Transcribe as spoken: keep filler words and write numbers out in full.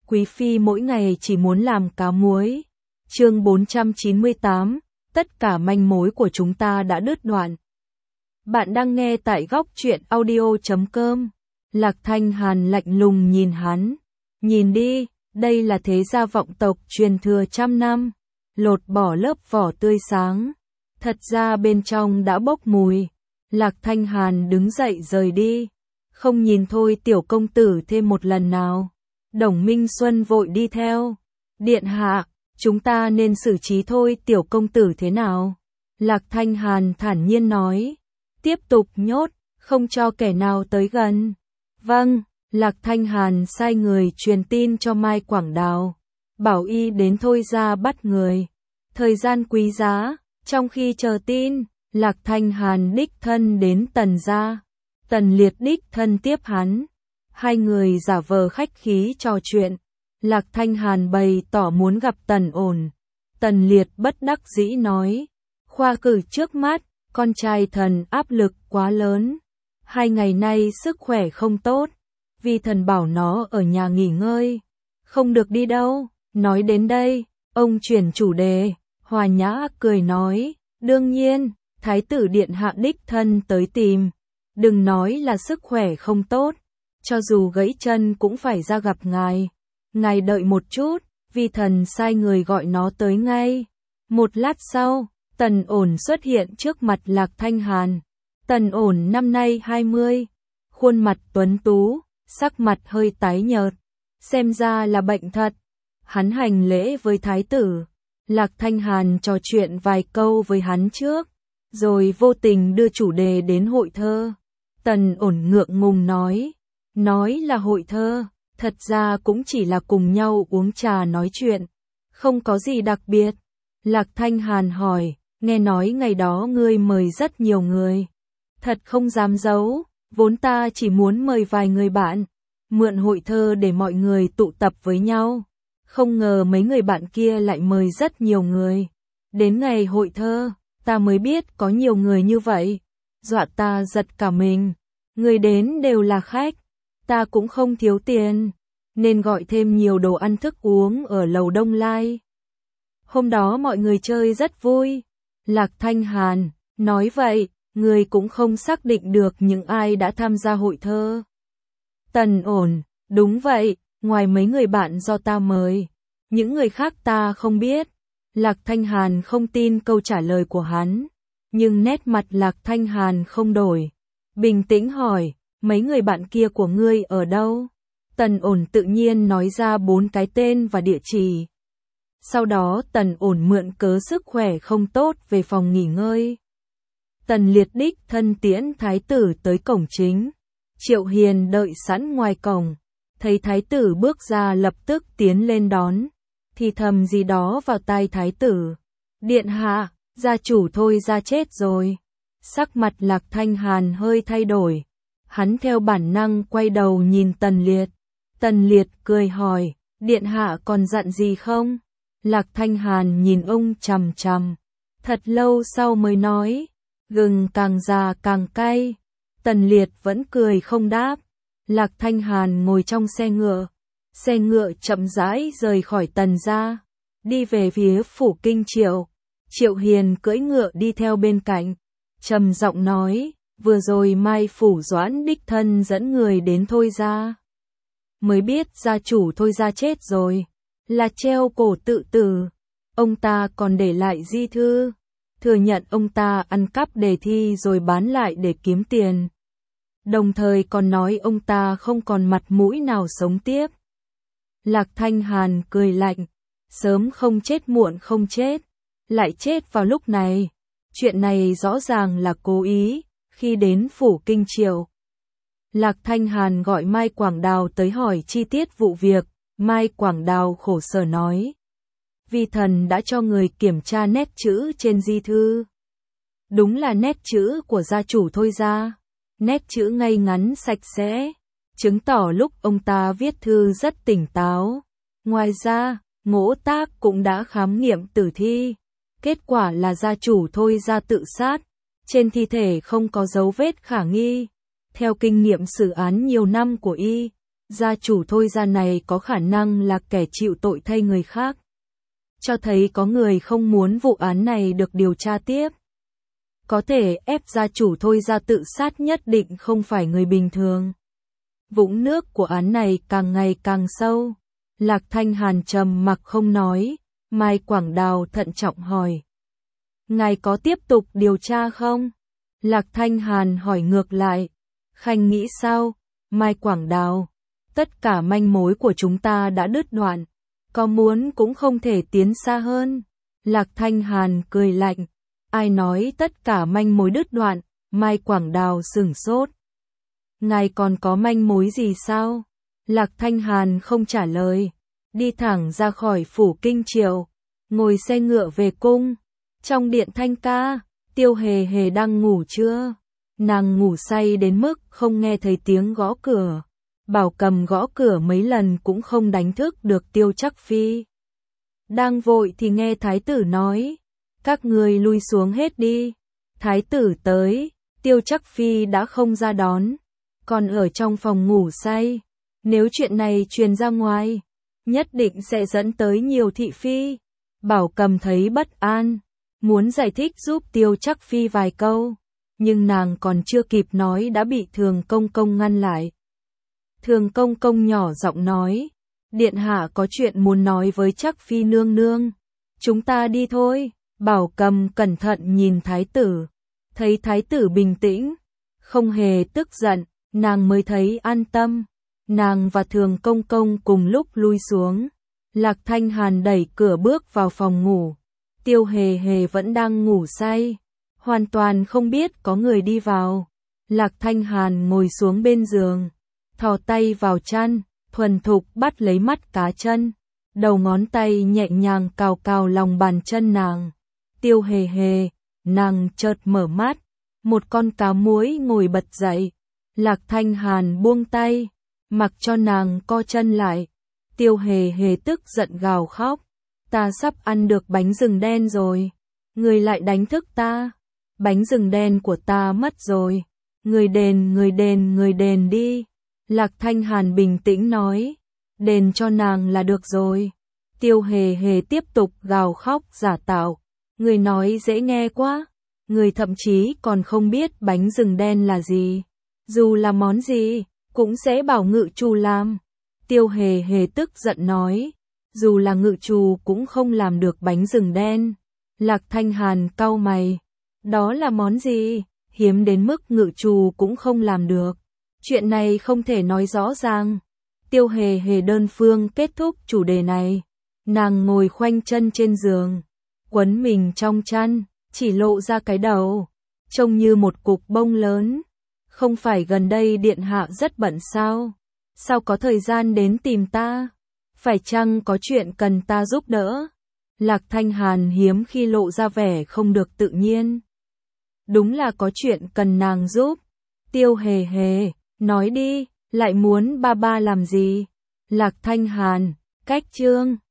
Quý phi mỗi ngày chỉ muốn làm cá muối. Chương bốn trăm chín mươi tám, tất cả manh mối của chúng ta đã đứt đoạn. Bạn đang nghe tại góc truyện audio chấm com. Lạc Thanh Hàn lạnh lùng nhìn hắn. Nhìn đi, đây là thế gia vọng tộc truyền thừa trăm năm. Lột bỏ lớp vỏ tươi sáng. Thật ra bên trong đã bốc mùi. Lạc Thanh Hàn đứng dậy rời đi. Không nhìn thôi tiểu công tử thêm một lần nào. Đồng Minh Xuân vội đi theo. Điện hạ, chúng ta nên xử trí thôi tiểu công tử thế nào? Lạc Thanh Hàn thản nhiên nói. Tiếp tục nhốt, không cho kẻ nào tới gần. Vâng, Lạc Thanh Hàn sai người truyền tin cho Mai Quảng Đào. Bảo y đến thôi ra bắt người. Thời gian quý giá, trong khi chờ tin, Lạc Thanh Hàn đích thân đến Tần gia. Tần Liệt đích thân tiếp hắn. Hai người giả vờ khách khí trò chuyện. Lạc Thanh Hàn bày tỏ muốn gặp Tần Ổn. Tần Liệt bất đắc dĩ nói. Khoa cử trước mắt, con trai thần áp lực quá lớn. Hai ngày nay sức khỏe không tốt. Vi thần bảo nó ở nhà nghỉ ngơi. Không được đi đâu. Nói đến đây, ông chuyển chủ đề. Hòa Nhã cười nói. Đương nhiên, Thái tử điện hạ đích thân tới tìm. Đừng nói là sức khỏe không tốt. Cho dù gãy chân cũng phải ra gặp ngài. Ngài đợi một chút, vi thần sai người gọi nó tới ngay. Một lát sau, Tần Ổn xuất hiện trước mặt Lạc Thanh Hàn. Tần Ổn năm nay hai mươi, khuôn mặt tuấn tú, sắc mặt hơi tái nhợt, xem ra là bệnh thật. Hắn hành lễ với thái tử. Lạc Thanh Hàn trò chuyện vài câu với hắn trước, rồi vô tình đưa chủ đề đến hội thơ. Tần Ổn ngượng ngùng nói, nói là hội thơ, thật ra cũng chỉ là cùng nhau uống trà nói chuyện, không có gì đặc biệt. Lạc Thanh Hàn hỏi, nghe nói ngày đó ngươi mời rất nhiều người. Thật không dám giấu, vốn ta chỉ muốn mời vài người bạn, mượn hội thơ để mọi người tụ tập với nhau. Không ngờ mấy người bạn kia lại mời rất nhiều người. Đến ngày hội thơ, ta mới biết có nhiều người như vậy. Dọa ta giật cả mình. Người đến đều là khách. Ta cũng không thiếu tiền, nên gọi thêm nhiều đồ ăn thức uống ở lầu Đông Lai. Hôm đó mọi người chơi rất vui. Lạc Thanh Hàn nói vậy, người cũng không xác định được những ai đã tham gia hội thơ. Tần Ổn, đúng vậy, ngoài mấy người bạn do ta mời, những người khác ta không biết. Lạc Thanh Hàn không tin câu trả lời của hắn, nhưng nét mặt Lạc Thanh Hàn không đổi. Bình tĩnh hỏi, mấy người bạn kia của ngươi ở đâu? Tần Ổn tự nhiên nói ra bốn cái tên và địa chỉ. Sau đó Tần Ổn mượn cớ sức khỏe không tốt về phòng nghỉ ngơi. Tần Liệt đích thân tiễn thái tử tới cổng chính. Triệu Hiền đợi sẵn ngoài cổng. Thấy thái tử bước ra lập tức tiến lên đón. Thì thầm gì đó vào tai thái tử. Điện hạ, gia chủ thôi ra chết rồi. Sắc mặt Lạc Thanh Hàn hơi thay đổi. Hắn theo bản năng quay đầu nhìn Tần Liệt. Tần Liệt cười hỏi, điện hạ còn dặn gì không? Lạc Thanh Hàn nhìn ông chằm chằm. Thật lâu sau mới nói, gừng càng già càng cay. Tần Liệt vẫn cười không đáp. Lạc Thanh Hàn ngồi trong xe ngựa. Xe ngựa chậm rãi rời khỏi Tần gia, đi về phía phủ Kinh Triệu. Triệu Hiền cưỡi ngựa đi theo bên cạnh, trầm giọng nói, vừa rồi Mai phủ Doãn đích thân dẫn người đến thôi ra. Mới biết gia chủ thôi ra chết rồi, là treo cổ tự tử. Ông ta còn để lại di thư, thừa nhận ông ta ăn cắp đề thi rồi bán lại để kiếm tiền. Đồng thời còn nói ông ta không còn mặt mũi nào sống tiếp. Lạc Thanh Hàn cười lạnh, sớm không chết muộn không chết, lại chết vào lúc này. Chuyện này rõ ràng là cố ý, khi đến phủ Kinh Triệu. Lạc Thanh Hàn gọi Mai Quảng Đào tới hỏi chi tiết vụ việc. Mai Quảng Đào khổ sở nói, vi thần đã cho người kiểm tra nét chữ trên di thư. Đúng là nét chữ của gia chủ thôi ra, nét chữ ngay ngắn sạch sẽ, chứng tỏ lúc ông ta viết thư rất tỉnh táo. Ngoài ra, Ngỗ Tác cũng đã khám nghiệm tử thi. Kết quả là gia chủ thôi ra tự sát, trên thi thể không có dấu vết khả nghi. Theo kinh nghiệm xử án nhiều năm của y, Gia chủ Thôi gia này có khả năng là kẻ chịu tội thay người khác. Cho thấy có người không muốn vụ án này được điều tra tiếp. Có thể ép gia chủ Thôi gia tự sát nhất định không phải người bình thường. Vũng nước của án này càng ngày càng sâu. Lạc Thanh Hàn trầm mặc không nói, Mai Quảng Đào thận trọng hỏi. Ngài có tiếp tục điều tra không? Lạc Thanh Hàn hỏi ngược lại. Khanh nghĩ sao? Mai Quảng Đào. Tất cả manh mối của chúng ta đã đứt đoạn. Có muốn cũng không thể tiến xa hơn. Lạc Thanh Hàn cười lạnh. Ai nói tất cả manh mối đứt đoạn? Mai Quảng Đào sửng sốt. Ngài còn có manh mối gì sao? Lạc Thanh Hàn không trả lời. Đi thẳng ra khỏi phủ Kinh Triệu. Ngồi xe ngựa về cung. Trong điện Thanh ca, Tiêu Hề Hề đang ngủ chưa? Nàng ngủ say đến mức không nghe thấy tiếng gõ cửa. Bảo Cầm gõ cửa mấy lần cũng không đánh thức được Tiêu Trắc Phi. Đang vội thì nghe thái tử nói. Các người lui xuống hết đi. Thái tử tới, Tiêu Trắc Phi đã không ra đón. Còn ở trong phòng ngủ say. Nếu chuyện này truyền ra ngoài, nhất định sẽ dẫn tới nhiều thị phi. Bảo Cầm thấy bất an, muốn giải thích giúp Tiêu Trắc Phi vài câu. Nhưng nàng còn chưa kịp nói đã bị Thường Công Công ngăn lại. Thường Công Công nhỏ giọng nói, Điện hạ có chuyện muốn nói với Trắc Phi nương nương. Chúng ta đi thôi. Bảo Cầm cẩn thận nhìn thái tử. Thấy thái tử bình tĩnh, không hề tức giận, nàng mới thấy an tâm. Nàng và Thường Công Công cùng lúc lui xuống. Lạc Thanh Hàn đẩy cửa bước vào phòng ngủ. Tiêu Hề Hề vẫn đang ngủ say, hoàn toàn không biết có người đi vào. Lạc Thanh Hàn ngồi xuống bên giường, thò tay vào chăn, thuần thục bắt lấy mắt cá chân. Đầu ngón tay nhẹ nhàng cào cào lòng bàn chân nàng. Tiêu Hề Hề, nàng chợt mở mắt, một con cá muối ngồi bật dậy. Lạc Thanh Hàn buông tay, mặc cho nàng co chân lại. Tiêu Hề Hề tức giận gào khóc, ta sắp ăn được bánh rừng đen rồi, người lại đánh thức ta. Bánh rừng đen của ta mất rồi, người đền, người đền, người đền đi. Lạc Thanh Hàn bình tĩnh nói, đền cho nàng là được rồi. Tiêu Hề Hề tiếp tục gào khóc giả tạo, người nói dễ nghe quá, người thậm chí còn không biết bánh rừng đen là gì. Dù là món gì, cũng sẽ bảo ngự trù làm. Tiêu Hề Hề tức giận nói, dù là ngự trù cũng không làm được bánh rừng đen. Lạc Thanh Hàn cau mày, đó là món gì, hiếm đến mức ngự trù cũng không làm được. Chuyện này không thể nói rõ ràng. Tiêu Hề Hề đơn phương kết thúc chủ đề này. Nàng ngồi khoanh chân trên giường, quấn mình trong chăn, chỉ lộ ra cái đầu, trông như một cục bông lớn. Không phải gần đây điện hạ rất bận sao? Sao có thời gian đến tìm ta? Phải chăng có chuyện cần ta giúp đỡ? Lạc Thanh Hàn hiếm khi lộ ra vẻ không được tự nhiên. Đúng là có chuyện cần nàng giúp. Tiêu Hề Hề, nói đi, lại muốn ba ba làm gì? Lạc Thanh Hàn, cách chương